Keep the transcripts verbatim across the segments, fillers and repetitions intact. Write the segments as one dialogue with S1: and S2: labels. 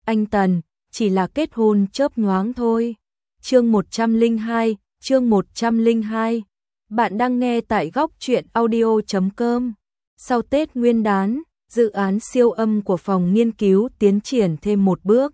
S1: anh Tần, chỉ là kết hôn chớp nhoáng thôi. Chương một trăm lẻ hai, chương một trăm lẻ hai. Bạn đang nghe tại góc truyện audio chấm com. Sau Tết Nguyên đán, dự án siêu âm của phòng nghiên cứu tiến triển thêm một bước.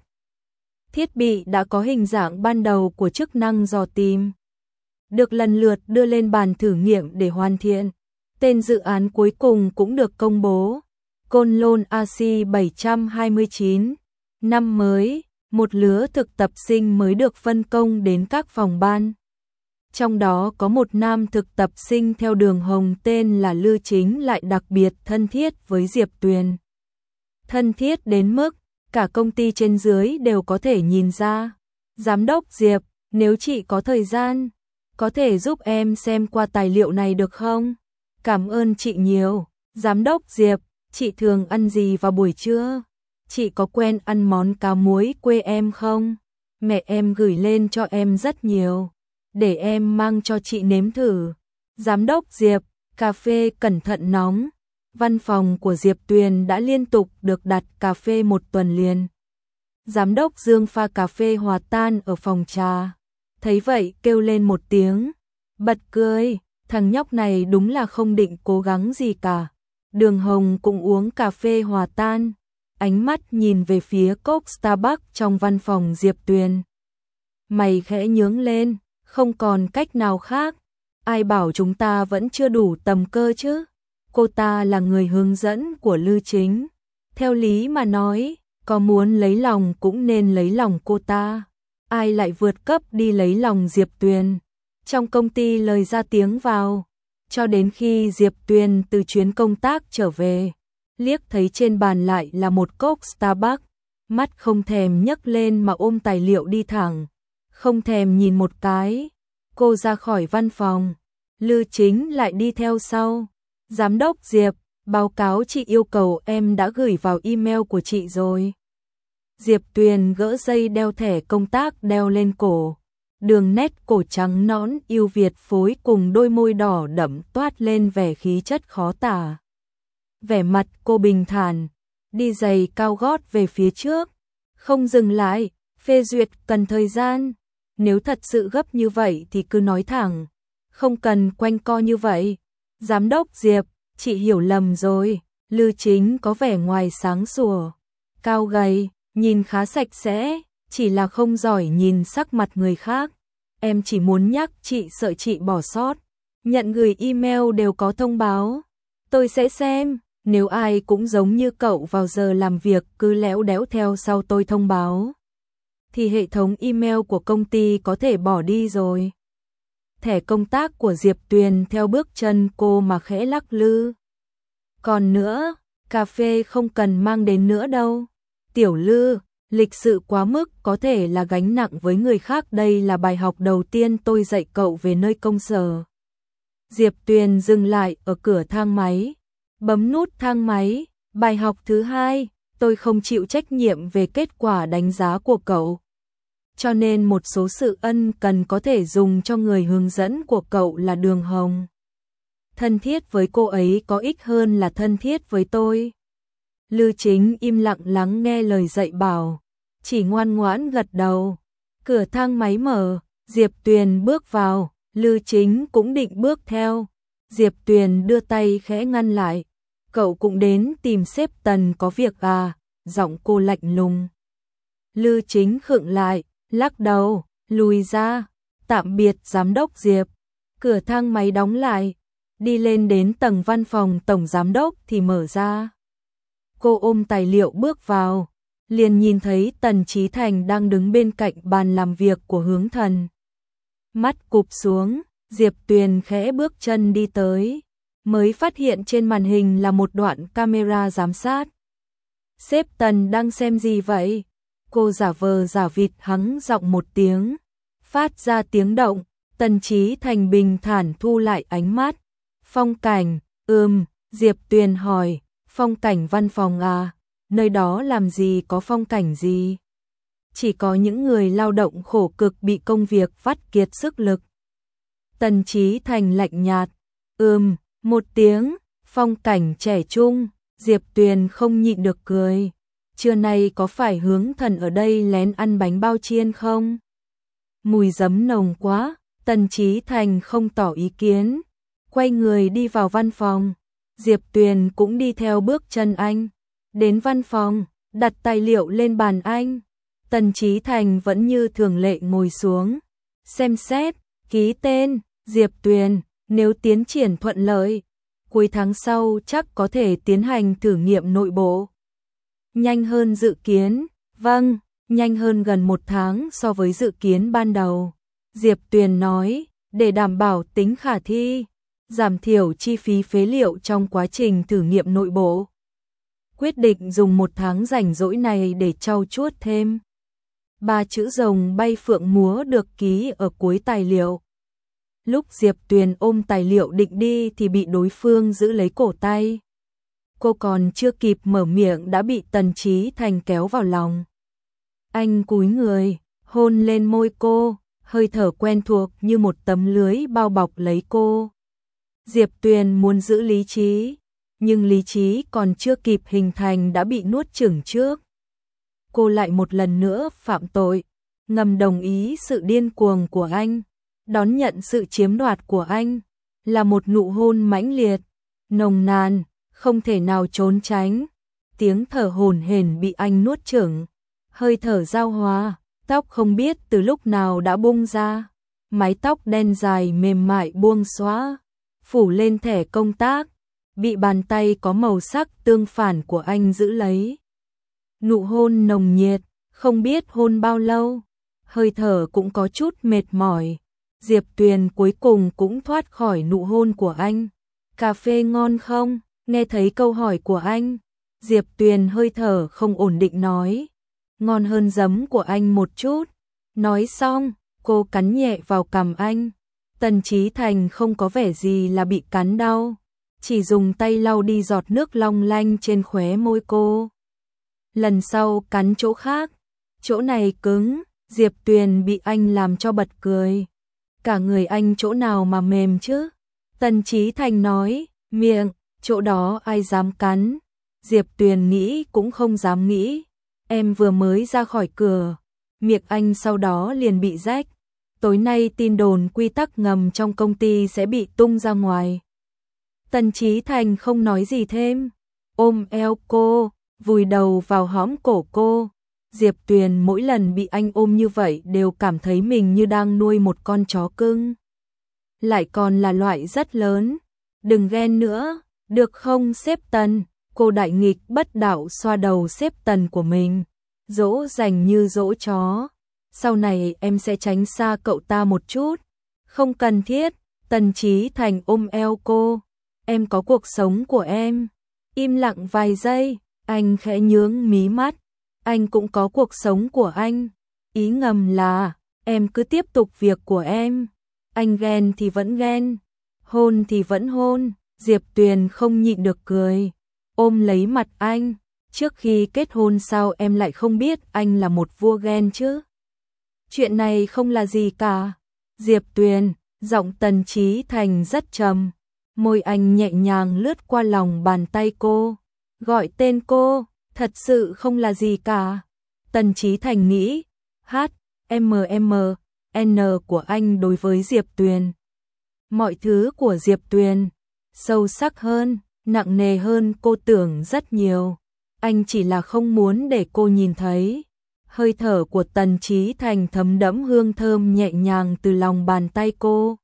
S1: Thiết bị đã có hình dạng ban đầu của chức năng dò tìm, được lần lượt đưa lên bàn thử nghiệm để hoàn thiện. Tên dự án cuối cùng cũng được công bố. Côn Lôn a xê bảy trăm hai mươi chín. Năm mới, một lứa thực tập sinh mới được phân công đến các phòng ban. Trong đó có một nam thực tập sinh theo đường hồng tên là Lư Chính lại đặc biệt thân thiết với Diệp Tuyền. Thân thiết đến mức cả công ty trên dưới đều có thể nhìn ra. Giám đốc Diệp, nếu chị có thời gian, có thể giúp em xem qua tài liệu này được không? Cảm ơn chị nhiều. Giám đốc Diệp, chị thường ăn gì vào buổi trưa? Chị có quen ăn món cá muối quê em không? Mẹ em gửi lên cho em rất nhiều, để em mang cho chị nếm thử. Giám đốc Diệp, cà phê cẩn thận nóng. Văn phòng của Diệp Tuyền đã liên tục được đặt cà phê một tuần liền. Giám đốc Dương pha cà phê hòa tan ở phòng trà. Thấy vậy kêu lên một tiếng, bật cười, thằng nhóc này đúng là không định cố gắng gì cả. Đường Hồng cũng uống cà phê hòa tan, ánh mắt nhìn về phía cốc Starbucks trong văn phòng Diệp Tuyền. Mày khẽ nhướng lên, không còn cách nào khác. Ai bảo chúng ta vẫn chưa đủ tầm cơ chứ? Cô ta là người hướng dẫn của Lư Chính. Theo lý mà nói, có muốn lấy lòng cũng nên lấy lòng cô ta. Ai lại vượt cấp đi lấy lòng Diệp Tuyền? Trong công ty lời ra tiếng vào, cho đến khi Diệp Tuyền từ chuyến công tác trở về, liếc thấy trên bàn lại là một cốc Starbucks, mắt không thèm nhấc lên mà ôm tài liệu đi thẳng, không thèm nhìn một cái. Cô ra khỏi văn phòng, Lư Chính lại đi theo sau. Giám đốc Diệp, báo cáo chị yêu cầu em đã gửi vào email của chị rồi. Diệp Tuyền gỡ dây đeo thẻ công tác đeo lên cổ. Đường nét cổ trắng nõn yêu Việt phối cùng đôi môi đỏ đậm toát lên vẻ khí chất khó tả. Vẻ mặt cô bình thản, đi giày cao gót về phía trước, không dừng lại, phê duyệt cần thời gian. Nếu thật sự gấp như vậy thì cứ nói thẳng, không cần quanh co như vậy. Giám đốc Diệp, chị hiểu lầm rồi. Lư Chính có vẻ ngoài sáng sủa, cao gầy, nhìn khá sạch sẽ, chỉ là không giỏi nhìn sắc mặt người khác. Em chỉ muốn nhắc chị sợ chị bỏ sót. Nhận gửi email đều có thông báo. Tôi sẽ xem, nếu ai cũng giống như cậu vào giờ làm việc cứ léo đéo theo sau tôi thông báo, thì hệ thống email của công ty có thể bỏ đi rồi. Thẻ công tác của Diệp Tuyền theo bước chân cô mà khẽ lắc lư. Còn nữa, cà phê không cần mang đến nữa đâu. Tiểu Lư, lịch sự quá mức có thể là gánh nặng với người khác, đây là bài học đầu tiên tôi dạy cậu về nơi công sở. Diệp Tuyền dừng lại ở cửa thang máy, bấm nút thang máy. Bài học thứ hai, tôi không chịu trách nhiệm về kết quả đánh giá của cậu. Cho nên một số sự ân cần có thể dùng cho người hướng dẫn của cậu là Đường Hồng. Thân thiết với cô ấy có ích hơn là thân thiết với tôi. Lư Chính im lặng lắng nghe lời dạy bảo, chỉ ngoan ngoãn gật đầu. Cửa thang máy mở, Diệp Tuyền bước vào, Lư Chính cũng định bước theo. Diệp Tuyền đưa tay khẽ ngăn lại. Cậu cũng đến tìm sếp Tần có việc à? Giọng cô lạnh lùng. Lư Chính khựng lại, lắc đầu, lùi ra. Tạm biệt giám đốc Diệp. Cửa thang máy đóng lại, đi lên đến tầng văn phòng tổng giám đốc thì mở ra. Cô ôm tài liệu bước vào, liền nhìn thấy Tần Chí Thành đang đứng bên cạnh bàn làm việc của Hướng Thần. Mắt cụp xuống, Diệp Tuyền khẽ bước chân đi tới, mới phát hiện trên màn hình là một đoạn camera giám sát. Sếp Tần đang xem gì vậy? Cô giả vờ giả vịt hắng giọng một tiếng, phát ra tiếng động. Tần Chí Thành bình thản thu lại ánh mắt. Phong cảnh, ừm, Diệp Tuyền hỏi, phong cảnh văn phòng à? Nơi đó làm gì có phong cảnh gì? Chỉ có những người lao động khổ cực bị công việc vắt kiệt sức lực. Tần Chí Thành lạnh nhạt, ừm, một tiếng. Phong cảnh trẻ trung. Diệp Tuyền không nhịn được cười. trưa nay có phải Hướng Thần ở đây lén ăn bánh bao chiên không? Mùi giấm nồng quá, Tần Chí Thành không tỏ ý kiến, quay người đi vào văn phòng. Diệp Tuyền cũng đi theo bước chân anh, đến văn phòng, đặt tài liệu lên bàn anh. Tần Chí Thành vẫn như thường lệ ngồi xuống, xem xét, ký tên, Diệp Tuyền, nếu tiến triển thuận lợi, cuối tháng sau chắc có thể tiến hành thử nghiệm nội bộ. Nhanh hơn dự kiến, vâng, nhanh hơn gần một tháng so với dự kiến ban đầu. Diệp Tuyền nói, để đảm bảo tính khả thi, giảm thiểu chi phí phế liệu trong quá trình thử nghiệm nội bộ. Quyết định dùng một tháng rảnh rỗi này để trau chuốt thêm. Ba chữ rồng bay phượng múa được ký ở cuối tài liệu. Lúc Diệp Tuyền ôm tài liệu định đi thì bị đối phương giữ lấy cổ tay. Cô còn chưa kịp mở miệng đã bị Tần Chí Thành kéo vào lòng. Anh cúi người, hôn lên môi cô, hơi thở quen thuộc như một tấm lưới bao bọc lấy cô. Diệp Tuyền muốn giữ lý trí, nhưng lý trí còn chưa kịp hình thành đã bị nuốt chửng trước. Cô lại một lần nữa phạm tội, ngầm đồng ý sự điên cuồng của anh, đón nhận sự chiếm đoạt của anh, là một nụ hôn mãnh liệt, nồng nàn, không thể nào trốn tránh. Tiếng thở hổn hển bị anh nuốt chửng, hơi thở giao hòa, tóc không biết từ lúc nào đã bung ra, mái tóc đen dài mềm mại buông xõa, phủ lên thẻ công tác, bị bàn tay có màu sắc tương phản của anh giữ lấy. Nụ hôn nồng nhiệt, không biết hôn bao lâu, hơi thở cũng có chút mệt mỏi. Diệp Tuyền cuối cùng cũng thoát khỏi nụ hôn của anh. Cà phê ngon không? Nghe thấy câu hỏi của anh, Diệp Tuyền hơi thở không ổn định nói. Ngon hơn giấm của anh một chút. Nói xong, cô cắn nhẹ vào cằm anh. Tần Chí Thành không có vẻ gì là bị cắn đau, chỉ dùng tay lau đi giọt nước long lanh trên khóe môi cô. Lần sau cắn chỗ khác, chỗ này cứng, Diệp Tuyền bị anh làm cho bật cười. Cả người anh chỗ nào mà mềm chứ? Tần Chí Thành nói, miệng, chỗ đó ai dám cắn. Diệp Tuyền nghĩ cũng không dám nghĩ. Em vừa mới ra khỏi cửa, miệng anh sau đó liền bị rách. Tối nay tin đồn quy tắc ngầm trong công ty sẽ bị tung ra ngoài. Tần Chí Thành không nói gì thêm, ôm eo cô, vùi đầu vào hõm cổ cô. Diệp Tuyền mỗi lần bị anh ôm như vậy đều cảm thấy mình như đang nuôi một con chó cưng. Lại còn là loại rất lớn. Đừng ghen nữa, được không sếp Tần? Cô đại nghịch bất đạo xoa đầu sếp Tần của mình, dỗ dành như dỗ chó. Sau này em sẽ tránh xa cậu ta một chút. Không cần thiết. Tần Chí Thành ôm eo cô. Em có cuộc sống của em. Im lặng vài giây, anh khẽ nhướng mí mắt. Anh cũng có cuộc sống của anh. Ý ngầm là, em cứ tiếp tục việc của em. Anh ghen thì vẫn ghen, hôn thì vẫn hôn. Diệp Tuyền không nhịn được cười, ôm lấy mặt anh. Trước khi kết hôn sao em lại không biết anh là một vua ghen chứ? Chuyện này không là gì cả. Diệp Tuyền, giọng Tần Chí Thành rất trầm. Môi anh nhẹ nhàng lướt qua lòng bàn tay cô, gọi tên cô. Thật sự không là gì cả. Tần Chí Thành nghĩ, H, M, M, N của anh đối với Diệp Tuyền. Mọi thứ của Diệp Tuyền, sâu sắc hơn, nặng nề hơn cô tưởng rất nhiều. Anh chỉ là không muốn để cô nhìn thấy. Hơi thở của Tần Chí Thành thấm đẫm hương thơm nhẹ nhàng từ lòng bàn tay cô.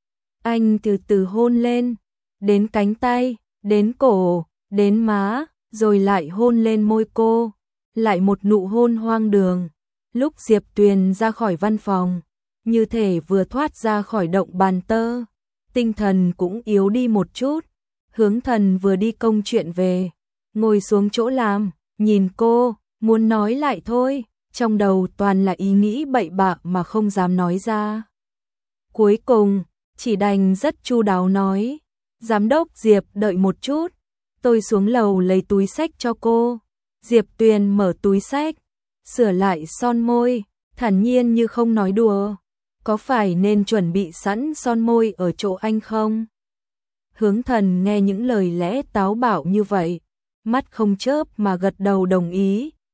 S1: Anh từ từ hôn lên, đến cánh tay, đến cổ, đến má, rồi lại hôn lên môi cô, lại một nụ hôn hoang đường. Lúc Diệp Tuyền ra khỏi văn phòng, như thể vừa thoát ra khỏi động bàn tơ, tinh thần cũng yếu đi một chút. Hướng Thần vừa đi công chuyện về, ngồi xuống chỗ làm, nhìn cô, muốn nói lại thôi, trong đầu toàn là ý nghĩ bậy bạ mà không dám nói ra. Cuối cùng, chỉ đành rất chu đáo nói, giám đốc Diệp đợi một chút. Tôi xuống lầu lấy túi xách cho cô. Diệp Tuyền mở túi xách, sửa lại son môi, thản nhiên như không nói đùa. Có phải nên chuẩn bị sẵn son môi ở chỗ anh không? Hướng Thần nghe những lời lẽ táo bạo như vậy, mắt không chớp mà gật đầu đồng ý.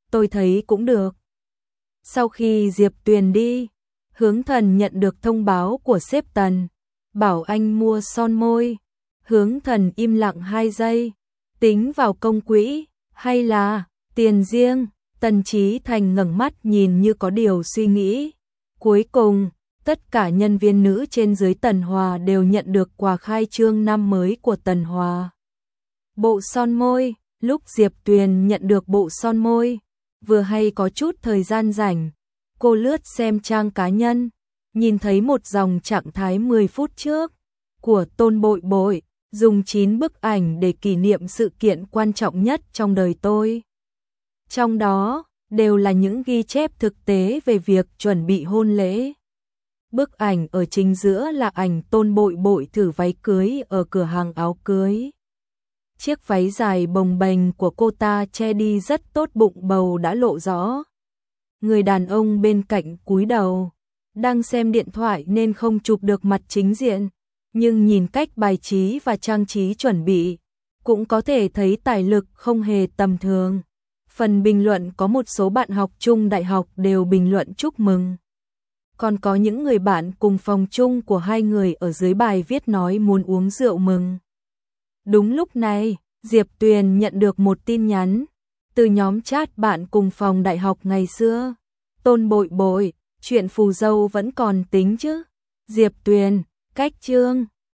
S1: tôi thấy cũng được. Sau khi Diệp Tuyền đi, Hướng Thần nhận được thông báo của sếp Tần, bảo anh mua son môi. Hướng Thần im lặng hai giây, tính vào công quỹ, hay là tiền riêng? Tần Chí Thành ngẩng mắt nhìn như có điều suy nghĩ. Cuối cùng, tất cả nhân viên nữ trên dưới Tần Hòa đều nhận được quà khai trương năm mới của Tần Hòa. Bộ son môi, lúc Diệp Tuyền nhận được bộ son môi, vừa hay có chút thời gian rảnh, cô lướt xem trang cá nhân, nhìn thấy một dòng trạng thái mười phút trước của Tôn Bội Bội, dùng chín bức ảnh để kỷ niệm sự kiện quan trọng nhất trong đời tôi. Trong đó, đều là những ghi chép thực tế về việc chuẩn bị hôn lễ. Bức ảnh ở chính giữa là ảnh Tôn Bội Bội thử váy cưới ở cửa hàng áo cưới. Chiếc váy dài bồng bềnh của cô ta che đi rất tốt bụng bầu đã lộ rõ. Người đàn ông bên cạnh cúi đầu, đang xem điện thoại nên không chụp được mặt chính diện, nhưng nhìn cách bài trí và trang trí chuẩn bị, cũng có thể thấy tài lực không hề tầm thường. Phần bình luận có một số bạn học chung đại học đều bình luận chúc mừng. Còn có những người bạn cùng phòng chung của hai người ở dưới bài viết nói muốn uống rượu mừng. Đúng lúc này, Diệp Tuyền nhận được một tin nhắn từ nhóm chat bạn cùng phòng đại học ngày xưa. Tôn Bội Bội, chuyện phù dâu vẫn còn tính chứ? Diệp Tuyền, cách chương